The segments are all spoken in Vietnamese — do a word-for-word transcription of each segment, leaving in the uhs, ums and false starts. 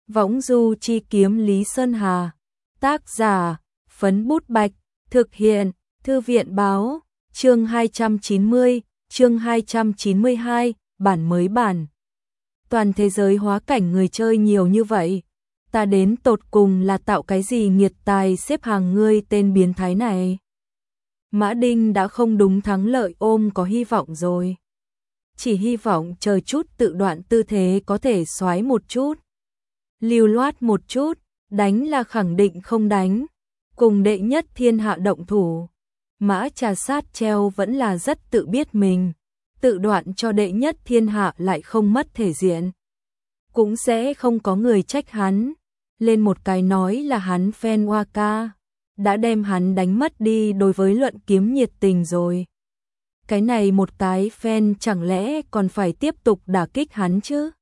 Võng du chi kiếm Lý Sơn Hà. Tác giả, Phấn Bút Bạch. Thực hiện, Thư viện báo. Chương hai trăm chín mươi, chương hai trăm chín mươi hai, bản mới bản. Toàn thế giới hóa cảnh người chơi nhiều như vậy, ta đến tột cùng là tạo cái gì nghiệt tài xếp hàng ngươi tên biến thái này. Mã Đinh đã không đúng thắng lợi ôm có hy vọng rồi. Chỉ hy vọng chờ chút tự đoạn tư thế có thể xoái một chút. Lưu loát một chút, đánh là khẳng định không đánh. Cùng đệ nhất thiên hạ động thủ. Mã Trà Sát treo vẫn là rất tự biết mình. Tự đoạn cho đệ nhất thiên hạ lại không mất thể diện. Cũng sẽ không có người trách hắn. Lên một cái nói là hắn fan Waka. Đã đem hắn đánh mất đi đối với luận kiếm nhiệt tình rồi. Cái này một cái fan chẳng lẽ còn phải tiếp tục đả kích hắn chứ?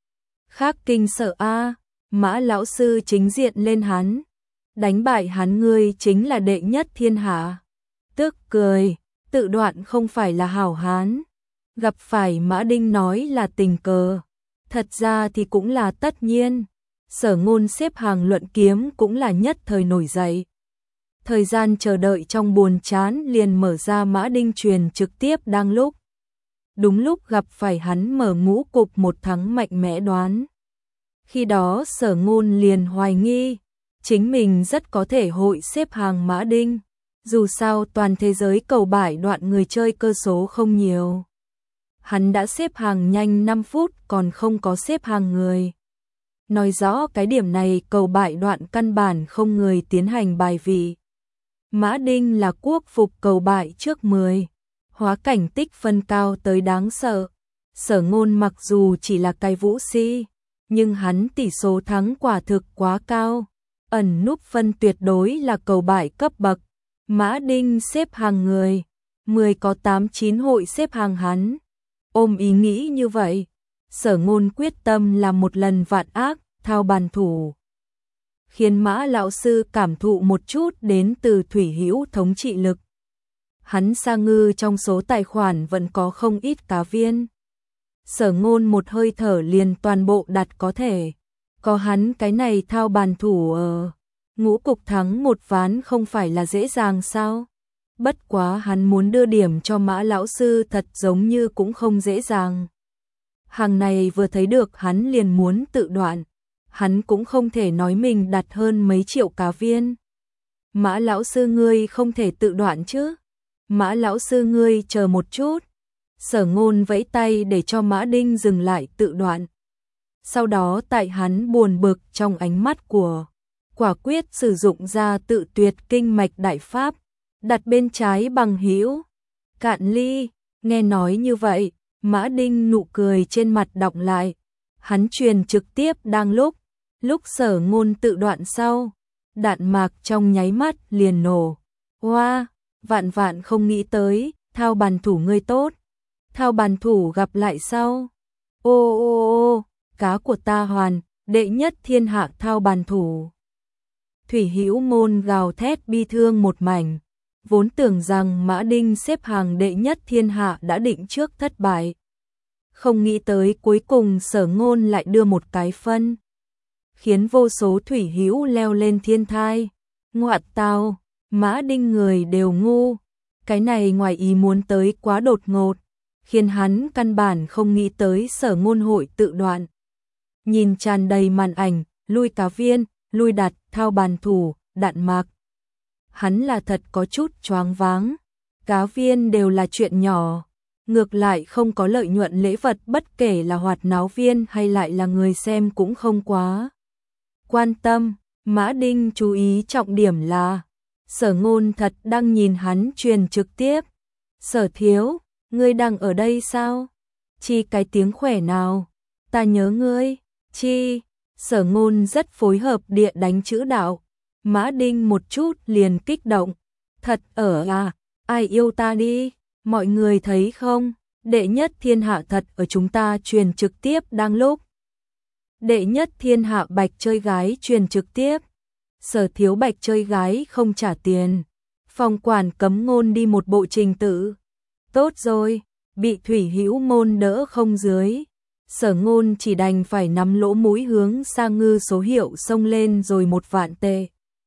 Khác kinh sợ a, Mã lão sư chính diện lên hắn. Đánh bại hắn ngươi chính là đệ nhất thiên hạ. Tức cười, tự đoạn không phải là hảo hán. Gặp phải Mã Đinh nói là tình cờ. Thật ra thì cũng là tất nhiên. Sở Ngôn xếp hàng luận kiếm cũng là nhất thời nổi dậy. Thời gian chờ đợi trong buồn chán liền mở ra Mã Đinh truyền trực tiếp đang lúc. Đúng lúc gặp phải hắn mở ngũ cục một thắng mạnh mẽ đoán. Khi đó Sở Ngôn liền hoài nghi, chính mình rất có thể hội xếp hàng Mã Đinh. Dù sao toàn thế giới cầu bại đoạn người chơi cơ số không nhiều. Hắn đã xếp hàng nhanh năm phút còn không có xếp hàng người. Nói rõ cái điểm này cầu bại đoạn căn bản không người tiến hành bài vị. Mã Đinh là quốc phục cầu bại trước mười. Hóa cảnh tích phân cao tới đáng sợ. Sở Ngôn mặc dù chỉ là cái vũ si, nhưng hắn tỷ số thắng quả thực quá cao. Ẩn núp phân tuyệt đối là cầu bại cấp bậc. Mã Đinh xếp hàng người, mười có tám chín hội xếp hàng hắn. Ôm ý nghĩ như vậy, Sở Ngôn quyết tâm làm một lần vạn ác, thao bàn thủ. Khiến Mã lão sư cảm thụ một chút đến từ thủy hữu thống trị lực. Hắn sa ngư trong số tài khoản vẫn có không ít cá viên. Sở Ngôn một hơi thở liền toàn bộ đặt có thể. Có hắn cái này thao bàn thủ ở ngũ cục thắng một ván không phải là dễ dàng sao? Bất quá hắn muốn đưa điểm cho Mã lão sư thật giống như cũng không dễ dàng. Hàng này vừa thấy được hắn liền muốn tự đoạn. Hắn cũng không thể nói mình đặt hơn mấy triệu cá viên. Mã lão sư ngươi không thể tự đoạn chứ? Mã lão sư ngươi chờ một chút. Sở Ngôn vẫy tay để cho Mã Đinh dừng lại tự đoạn. Sau đó tại hắn buồn bực trong ánh mắt của quả quyết sử dụng ra tự tuyệt kinh mạch đại pháp, đặt bên trái bằng hữu. Cạn ly, nghe nói như vậy, Mã Đinh nụ cười trên mặt đọng lại. Hắn truyền trực tiếp đang lúc, lúc Sở Ngôn tự đoạn sau, đạn mạc trong nháy mắt liền nổ. Hoa, wow, vạn vạn không nghĩ tới, thao bàn thủ ngươi tốt. Thao bàn thủ gặp lại sau. Ô ô ô, cá của ta hoàn, đệ nhất thiên hạ thao bàn thủ. Thủy hữu môn gào thét bi thương một mảnh. Vốn tưởng rằng Mã Đinh xếp hàng đệ nhất thiên hạ đã định trước thất bại. Không nghĩ tới cuối cùng Sở Ngôn lại đưa một cái phân. Khiến vô số thủy hữu leo lên thiên thai. Ngoạt tao, Mã Đinh người đều ngu. Cái này ngoài ý muốn tới quá đột ngột. Khiến hắn căn bản không nghĩ tới Sở Ngôn hội tự đoạn. Nhìn tràn đầy màn ảnh, lui cá viên, lui đặt, thao bàn thủ, đạn mạc. Hắn là thật có chút choáng váng. Cá viên đều là chuyện nhỏ. Ngược lại không có lợi nhuận lễ vật bất kể là hoạt náo viên hay lại là người xem cũng không quá quan tâm. Mã Đinh chú ý trọng điểm là Sở Ngôn thật đang nhìn hắn truyền trực tiếp. Sở thiếu, ngươi đang ở đây sao? Chi cái tiếng khỏe nào? Ta nhớ ngươi. Chi, Sở Ngôn rất phối hợp địa đánh chữ đạo. Mã Đinh một chút liền kích động. Thật ở à, ai yêu ta đi, mọi người thấy không? Đệ nhất thiên hạ thật ở chúng ta truyền trực tiếp đang lúc. Đệ nhất thiên hạ bạch chơi gái truyền trực tiếp. Sở thiếu bạch chơi gái không trả tiền. Phòng quản cấm ngôn đi một bộ trình tự. Tốt rồi, bị thủy hữu môn đỡ không dưới. Sở Ngôn chỉ đành phải nắm lỗ mũi hướng sang Ngư số hiệu xông lên rồi một vạn tệ.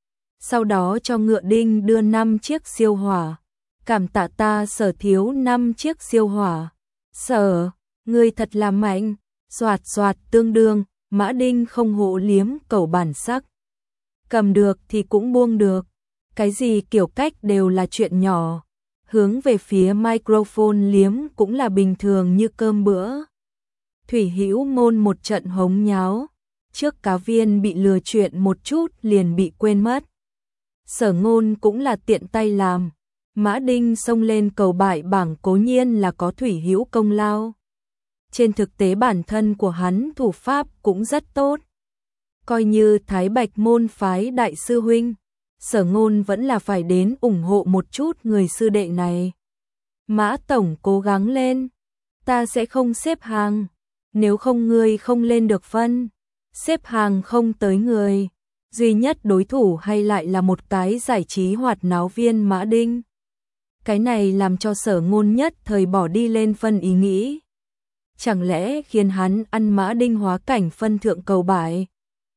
Sau đó cho Ngựa Đinh đưa năm chiếc siêu hỏa. Cảm tạ ta Sở thiếu năm chiếc siêu hỏa. Sở, ngươi thật là mạnh. Soạt soạt tương đương, Mã Đinh không hổ liếm cẩu bản sắc. Cầm được thì cũng buông được. Cái gì kiểu cách đều là chuyện nhỏ. Hướng về phía microphone liếm cũng là bình thường như cơm bữa. Thủy Hữu Môn một trận hống nháo. Trước cá viên bị lừa chuyện một chút liền bị quên mất. Sở Ngôn cũng là tiện tay làm. Mã Đinh xông lên cầu bại bảng cố nhiên là có Thủy Hữu công lao. Trên thực tế bản thân của hắn thủ pháp cũng rất tốt. Coi như Thái Bạch môn phái đại sư huynh, Sở Ngôn vẫn là phải đến ủng hộ một chút người sư đệ này. Mã tổng cố gắng lên, ta sẽ không xếp hàng, nếu không ngươi không lên được phân, xếp hàng không tới người. Duy nhất đối thủ hay lại là một cái giải trí hoạt náo viên Mã Đinh. Cái này làm cho Sở Ngôn nhất thời bỏ đi lên phân ý nghĩ. Chẳng lẽ khiến hắn ăn Mã Đinh hóa cảnh phân thượng cầu bại?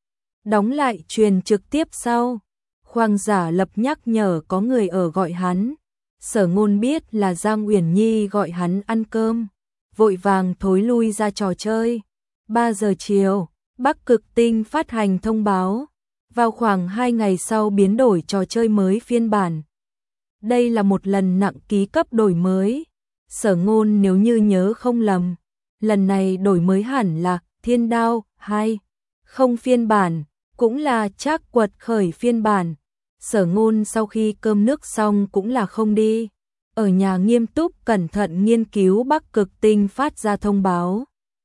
Đóng lại truyền trực tiếp sau. Khoang giả lập nhắc nhở có người ở gọi hắn. Sở Ngôn biết là Giang Uyển Nhi gọi hắn ăn cơm. Vội vàng thối lui ra trò chơi. ba giờ chiều, Bắc Cực Tinh phát hành thông báo. Vào khoảng hai ngày sau biến đổi trò chơi mới phiên bản. Đây là một lần nặng ký cấp đổi mới. Sở Ngôn nếu như nhớ không lầm, lần này đổi mới hẳn là Thiên Đao hai, không phiên bản, cũng là Trác Quật khởi phiên bản. Sở Ngôn sau khi cơm nước xong cũng là không đi, ở nhà nghiêm túc cẩn thận nghiên cứu Bắc Cực Tinh phát ra thông báo.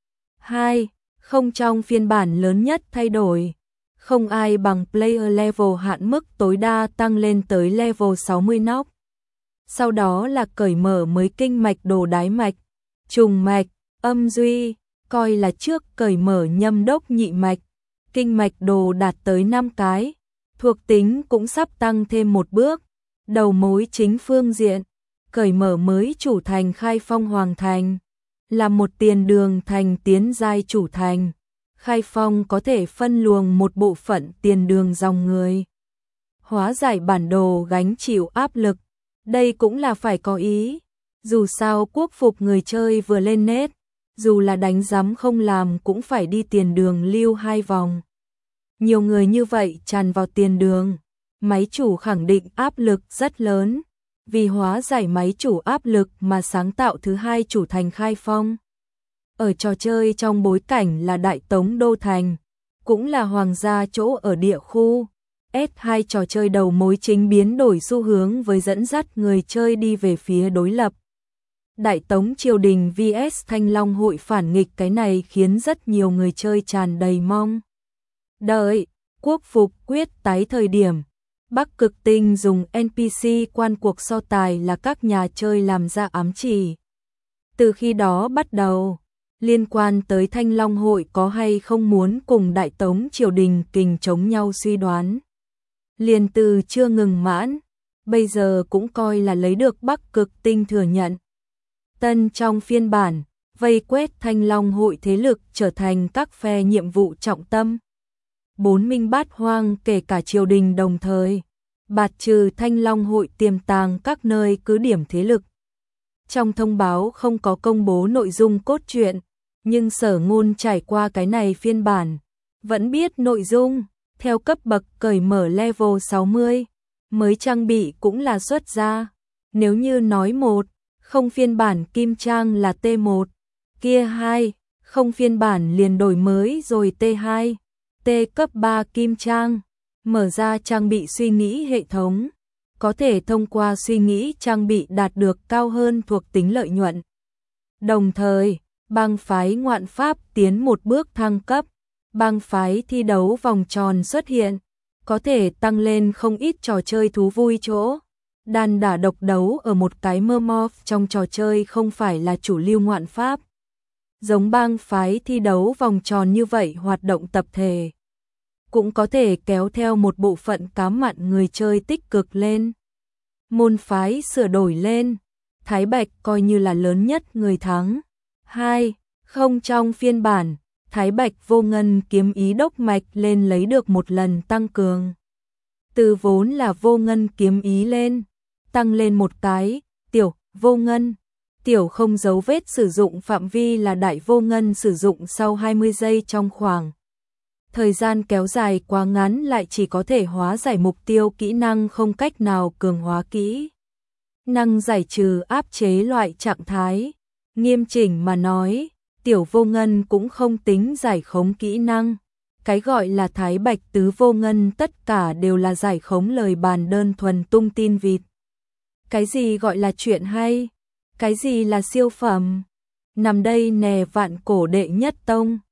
hai. Không trong phiên bản lớn nhất thay đổi, không ai bằng player level hạn mức tối đa tăng lên tới level sáu mươi nóc. Sau đó là cởi mở mới kinh mạch đồ đái mạch, trùng mạch, âm duy, coi là trước cởi mở nhâm đốc nhị mạch, kinh mạch đồ đạt tới năm cái, thuộc tính cũng sắp tăng thêm một bước. Đầu mối chính phương diện, cởi mở mới chủ thành khai phong hoàng thành, là một tiền đường thành tiến giai chủ thành. Khai phong có thể phân luồng một bộ phận tiền đường dòng người, hóa giải bản đồ gánh chịu áp lực. Đây cũng là phải có ý, dù sao quốc phục người chơi vừa lên nét, dù là đánh giám không làm cũng phải đi tiền đường lưu hai vòng. Nhiều người như vậy tràn vào tiền đường, máy chủ khẳng định áp lực rất lớn, vì hóa giải máy chủ áp lực mà sáng tạo thứ hai chủ thành khai phong. Ở trò chơi trong bối cảnh là Đại Tống Đô Thành, cũng là hoàng gia chỗ ở địa khu. ét hai trò chơi đầu mối chính biến đổi xu hướng với dẫn dắt người chơi đi về phía đối lập. Đại Tống triều đình vs Thanh Long hội phản nghịch, cái này khiến rất nhiều người chơi tràn đầy mong đợi. Quốc phục quyết tái thời điểm, Bắc Cực Tinh dùng en pê xê quan cuộc so tài là các nhà chơi làm ra ám chỉ. Từ khi đó bắt đầu, liên quan tới Thanh Long hội có hay không muốn cùng Đại Tống triều đình kình chống nhau suy đoán. Liền từ chưa ngừng mãn, bây giờ cũng coi là lấy được Bắc Cực Tinh thừa nhận. Tân trong phiên bản, vây quét Thanh Long hội thế lực trở thành các phe nhiệm vụ trọng tâm. Bốn minh bát hoang kể cả triều đình đồng thời, bạt trừ Thanh Long hội tiềm tàng các nơi cứ điểm thế lực. Trong thông báo không có công bố nội dung cốt truyện, nhưng Sở Ngôn trải qua cái này phiên bản, vẫn biết nội dung. Theo cấp bậc cởi mở level sáu mươi, mới trang bị cũng là xuất ra. Nếu như nói một, không phiên bản kim trang là T một, kia hai, không phiên bản liền đổi mới rồi T hai, T cấp ba kim trang, mở ra trang bị suy nghĩ hệ thống, có thể thông qua suy nghĩ trang bị đạt được cao hơn thuộc tính lợi nhuận. Đồng thời, bang phái ngoạn pháp tiến một bước thăng cấp. Bang phái thi đấu vòng tròn xuất hiện, có thể tăng lên không ít trò chơi thú vui chỗ. Đàn đả độc đấu ở một cái mơ morph trong trò chơi không phải là chủ lưu ngoạn pháp. Giống bang phái thi đấu vòng tròn như vậy hoạt động tập thể, cũng có thể kéo theo một bộ phận cám mặn người chơi tích cực lên. Môn phái sửa đổi lên, Thái Bạch coi như là lớn nhất người thắng. hai. Không trong phiên bản, Thái Bạch vô ngân kiếm ý đốc mạch lên lấy được một lần tăng cường. Từ vốn là vô ngân kiếm ý lên, tăng lên một cái, tiểu, vô ngân. Tiểu không dấu vết sử dụng phạm vi là đại vô ngân sử dụng sau hai mươi giây trong khoảng. Thời gian kéo dài quá ngắn lại chỉ có thể hóa giải mục tiêu kỹ năng không cách nào cường hóa kỹ. Năng giải trừ áp chế loại trạng thái. Nghiêm chỉnh mà nói, tiểu vô ngân cũng không tính giải khống kỹ năng. Cái gọi là Thái Bạch tứ vô ngân tất cả đều là giải khống lời bàn đơn thuần tung tin vịt. Cái gì gọi là chuyện hay? Cái gì là siêu phẩm? Nằm đây nè vạn cổ đệ nhất tông.